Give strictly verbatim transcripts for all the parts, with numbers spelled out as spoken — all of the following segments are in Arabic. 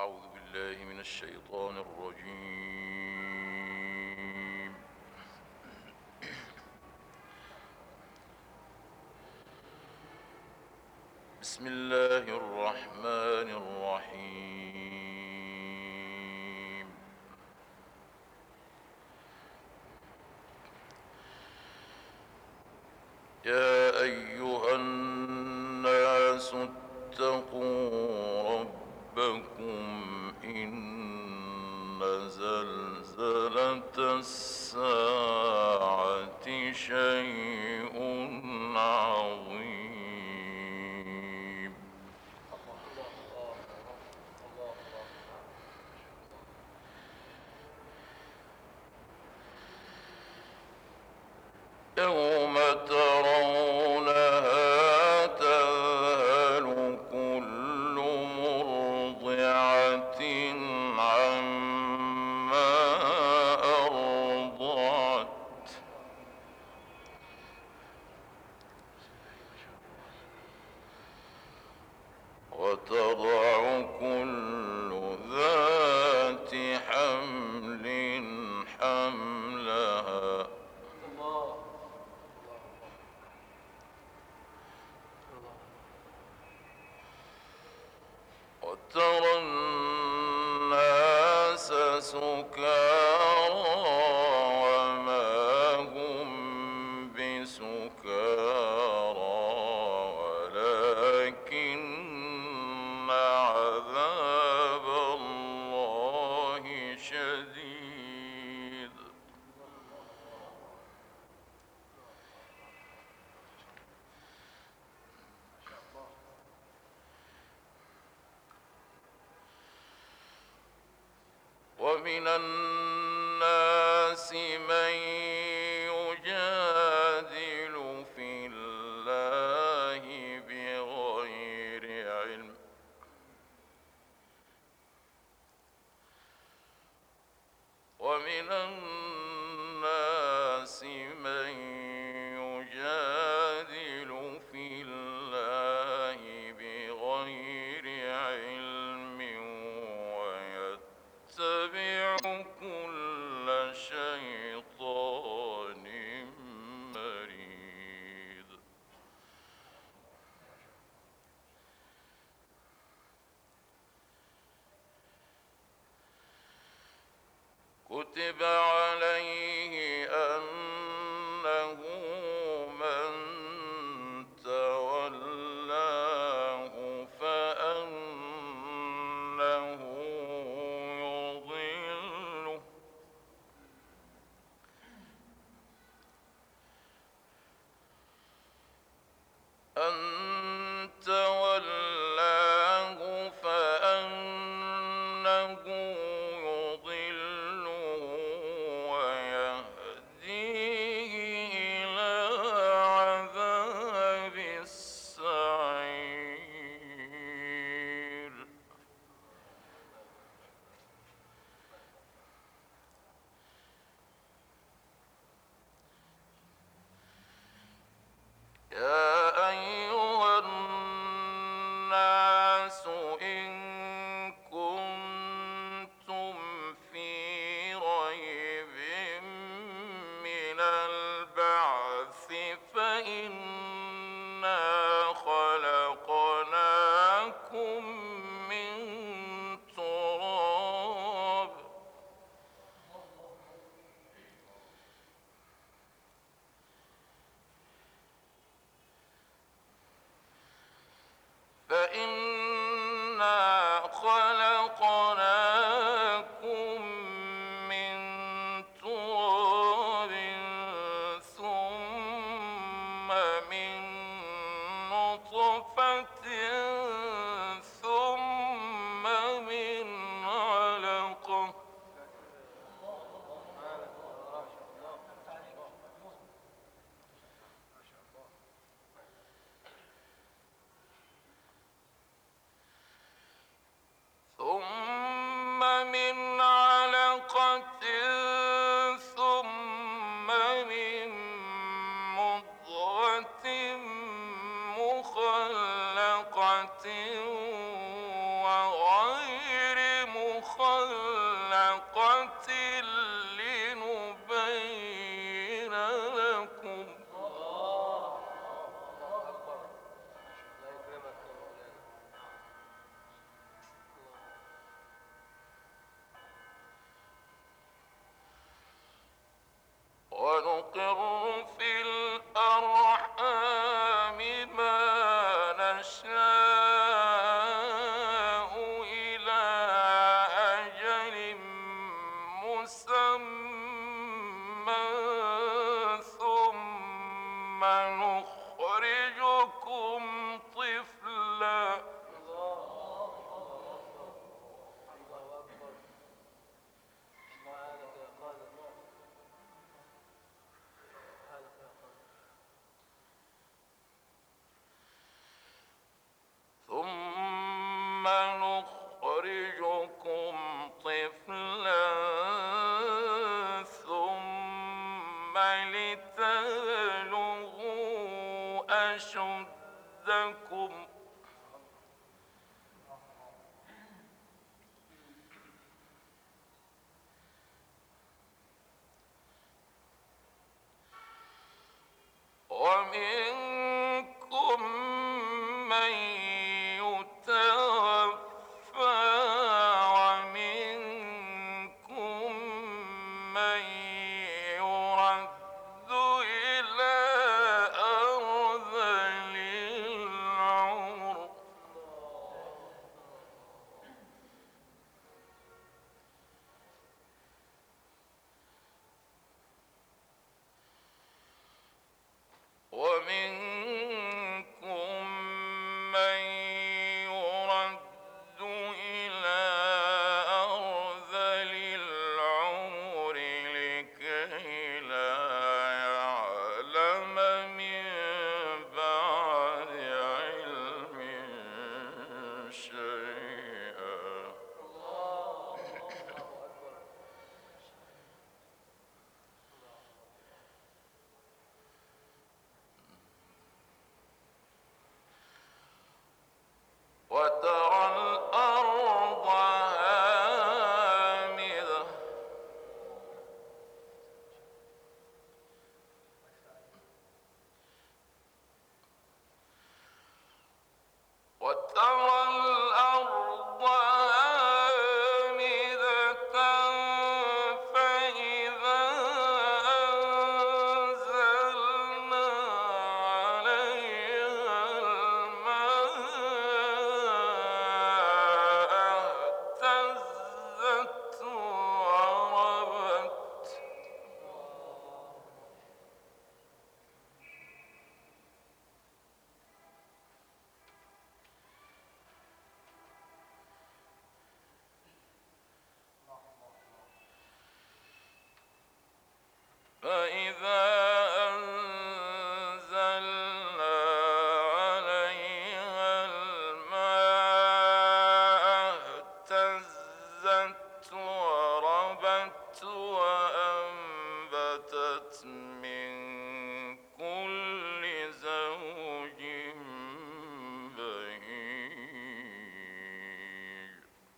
أعوذ بالله من الشيطان الرجيم. بسم الله الرحمن الرحيم. يا أيها الناس اتقوا ربكم إن زلزلة الساعة شيء عظيم. يوم ترونها تذهل كل مرضعة عما أرضعت وتضع كل ذات حمل حملها وترى الناس سكارى وما هم بسكارى ولكن عذاب الله شديد. ومن الناس من يجادل في الله بغير علم ومن الناس من يجادل في الله بغير علم ويتبع كل شيطان مريد. كتب عليه أنه من تولاه فأنه يضله أن تولاه فأنه يضله ويهديه إلى عذاب السعير. يا أيها الناس إن كنتم في ريب من البعث فإنا خلقناكم من تراب فإنا خلقناكم من تراب ثم من نطفة ثم من علقة ثم من علقة ثم من مضغة مخلقة وغير ونقر في الأرحام ما نشاء إلى أجل مسمى ثم نخرجكم طفلا ثم نخرجكم طفلا ثم لتبلغوا أشدكم ومنكم من يتوفى ومنكم من يرد إلى أرذل العمر ومنكم من يرد إلى أرذل العمر لكي لا يعلم من بعد علم شيئا وترى الأرض هامدة وترى الأرض هامدة فإذا أنزلنا عليها الماء اهتزت وربت فإذا أنزلنا عليها الماء اهتزت وربت وأنبتت من كل زوج بهيج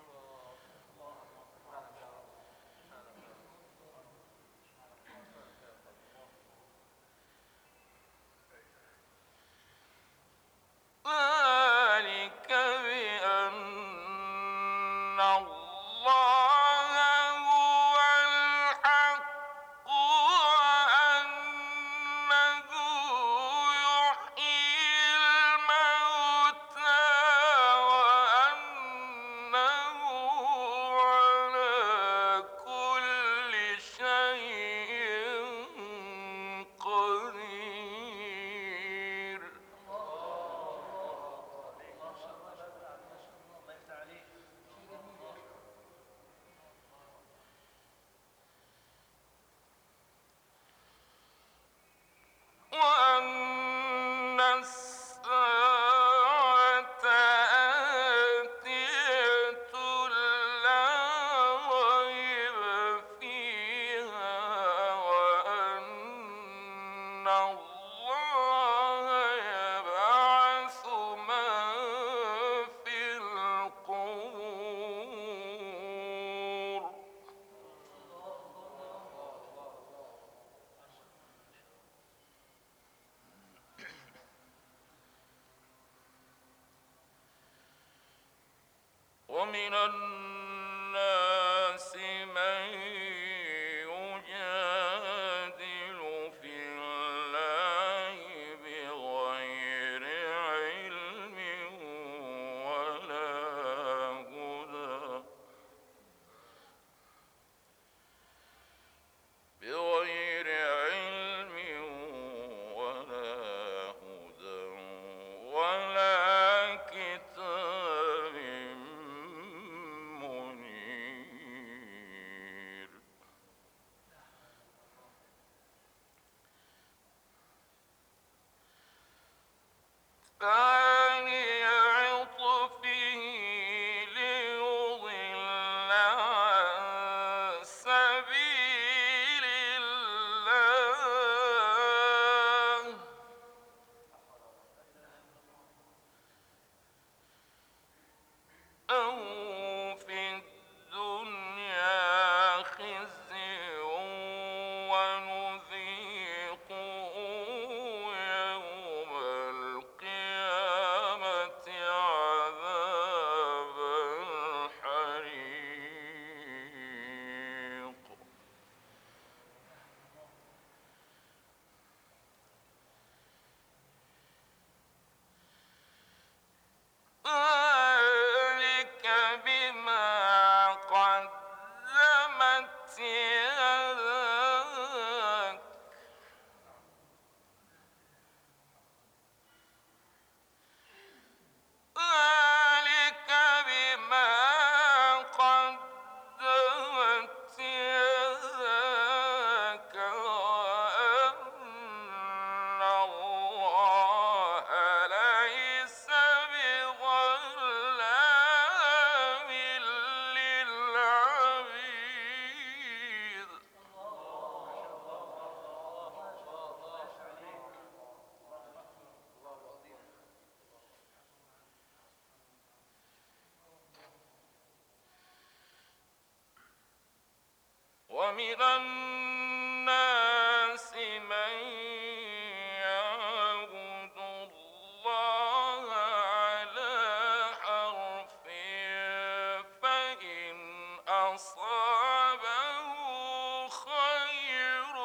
ذلك بأن الله هو الحق وأنه يحيي الموتى وأنه على كل شيء قدير وأن الساعة آتية لا ريب فيها وأن الله يبعث من في القبور ومن الناس من يجادل في ومن الناس من يعبد الله على حرف فإن أصابه خير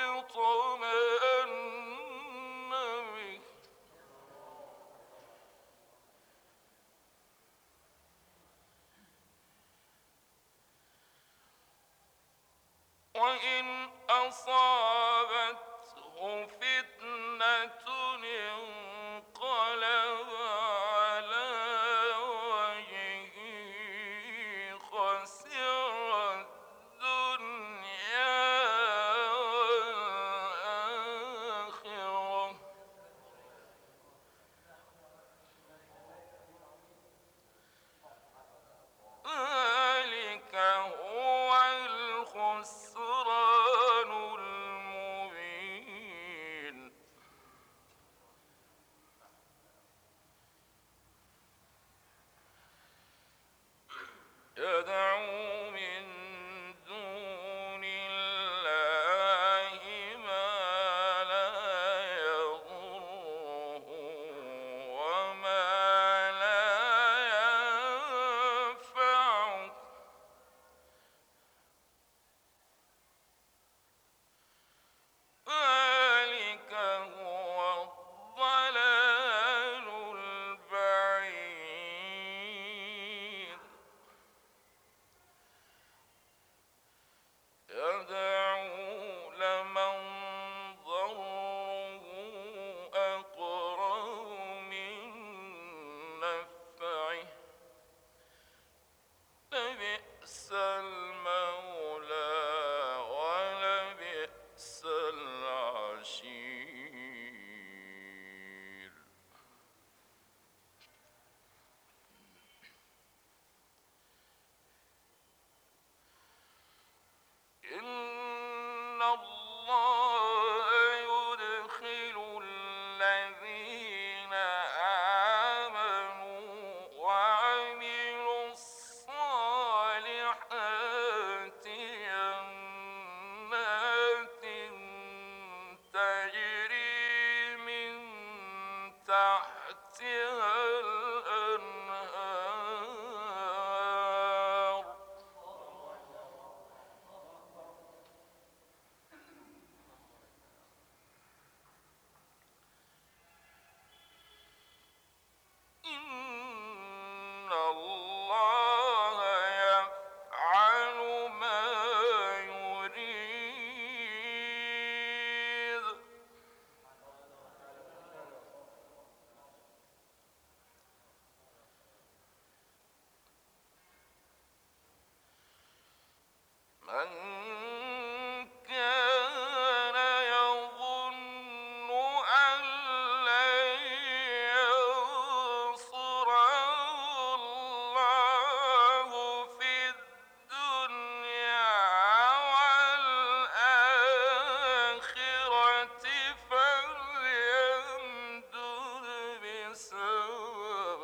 اطمأن به وإن أصابته فتنة انقلب على وجهه خسر الدنيا والآخرة ذلك هو الخسران المبين يدعو من دون الله ما لا يضره وما لا ينفعه ذلك هو الضلال البعيد يدعو لمن ضره أقرب من نفعه لبئس المولى ولبئس العشير إن الله يدخل الذين آمنوا وعملوا الصالحات جنات تجري من تحتها الأنهار إن الله يفعل ما يريد من كان يظن أن لن ينصره الله في الدنيا والآخرة فليمدد بسبب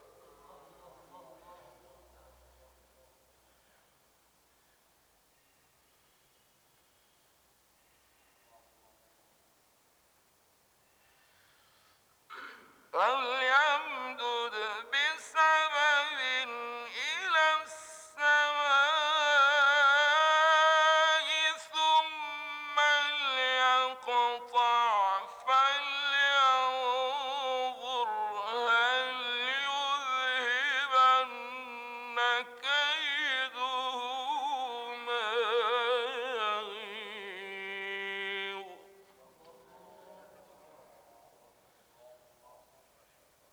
فليمدد بسبب إلى السماء ثم ليقطع فلينظر هل يذهبن كيده ما يغيظ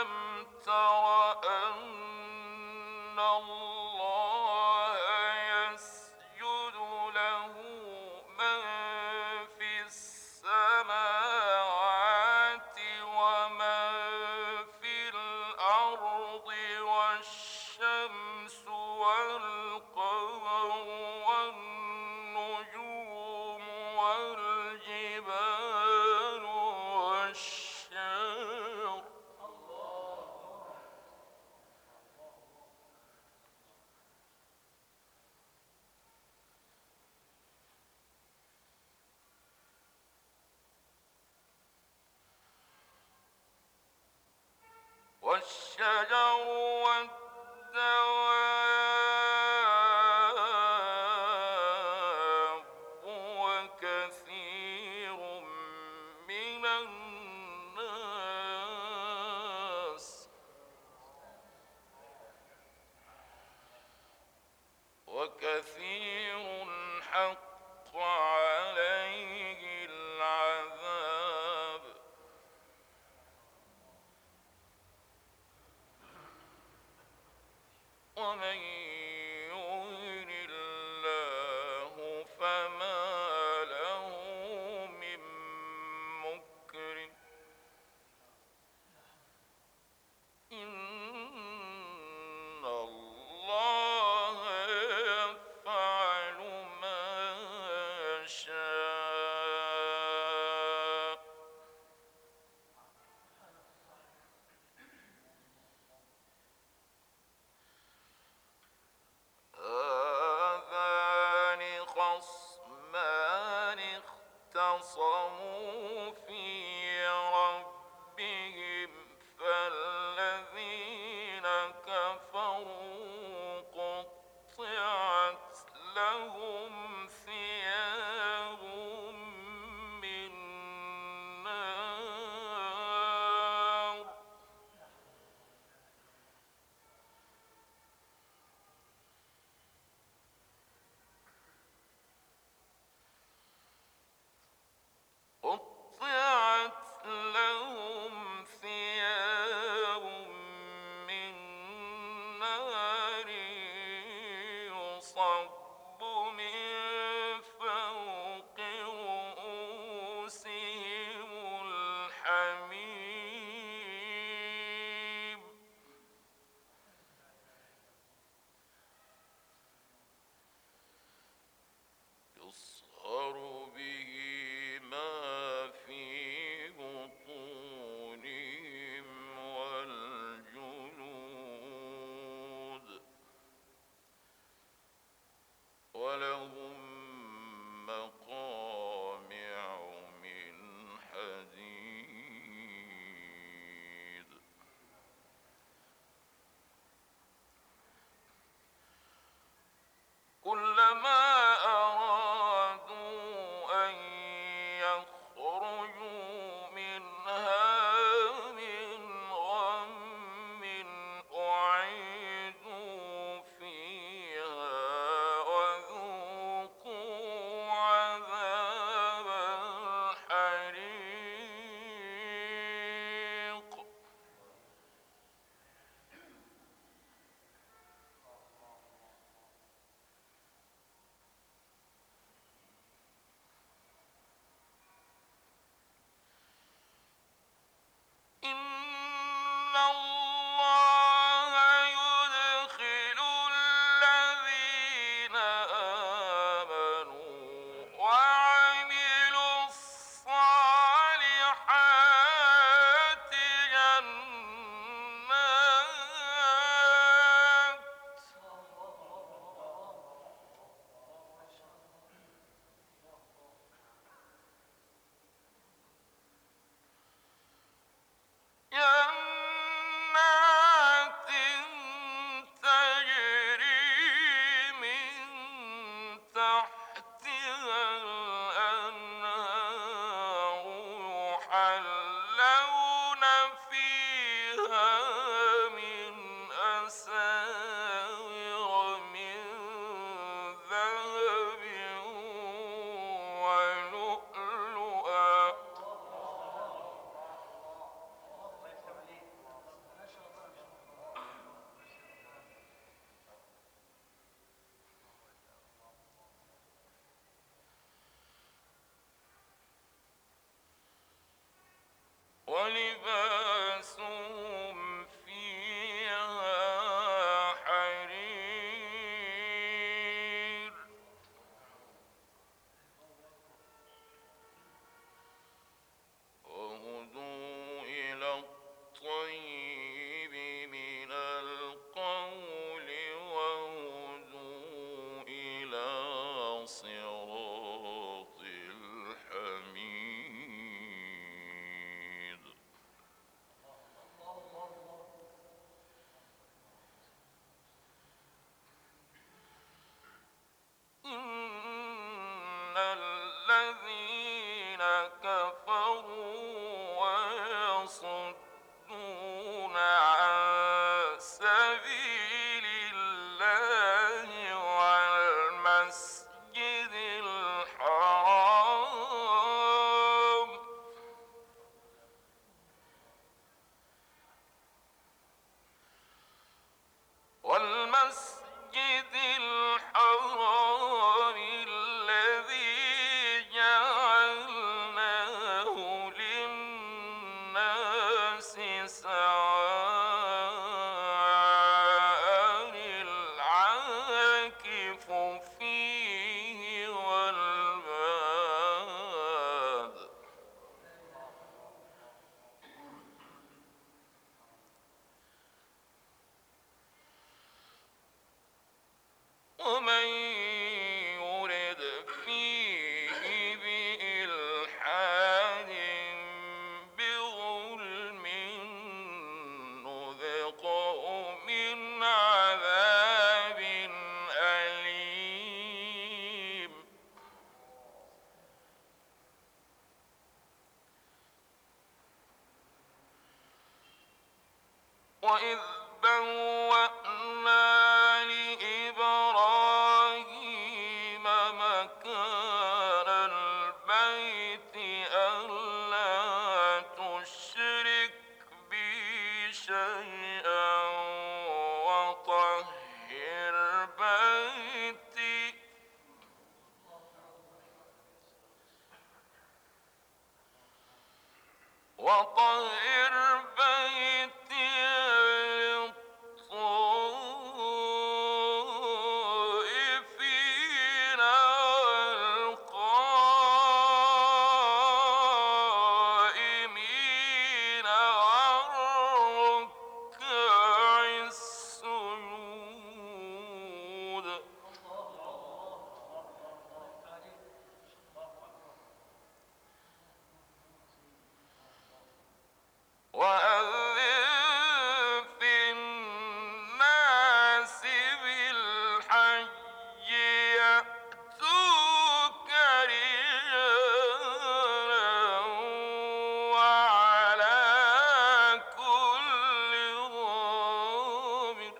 ألم تر أن الله يسجد له من في السماوات ومن في الأرض والشمس والقمر والنجوم والجبال والشجر والشجر والدواب وكثير من الناس وكثير حق عليه العذاب ومن يهن الله فما له من مكرم إن الله يفعل ما يشاء هذان خصمان اختصموا في ربهم فالذين كفروا قطعت لهم ثياب من نار قطعت الذين كفروا ويصدون عن سبيل الله والمسجد الحرام والمسجد الحرام الذي جعلناه للناس سواء العاكف فيه والباد ومن يرد فيه بإلحاد بظلم نذقه من عذاب أليم وإذ بوأنا لإبراهيم مكان البيت ألا تشرك بي شيئا وطهر بيتي وطهر بيتي للطائفين والقائمين والركع السجود وأذن في الناس بالحج يأتوك رجالا وعلى كل ضامر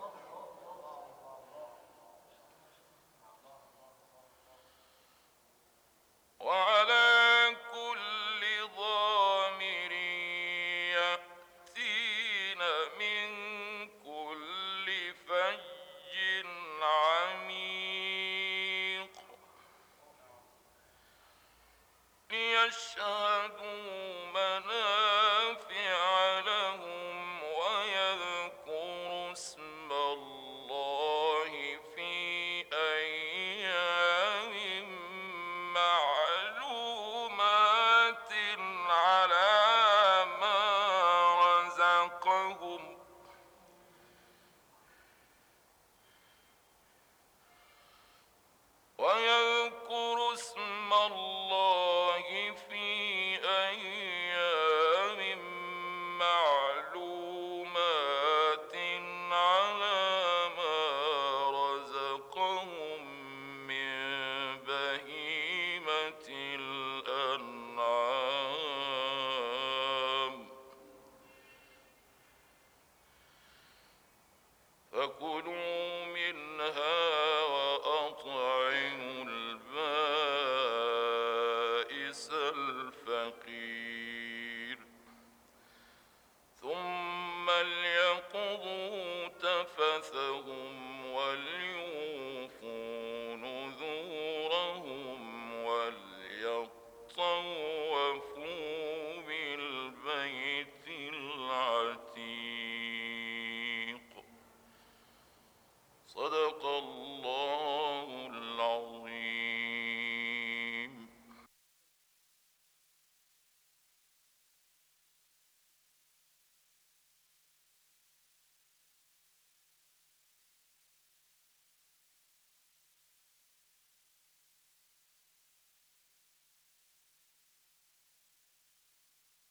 وعلى كل ضامر يأتين من كل فج عميق ليشهدوا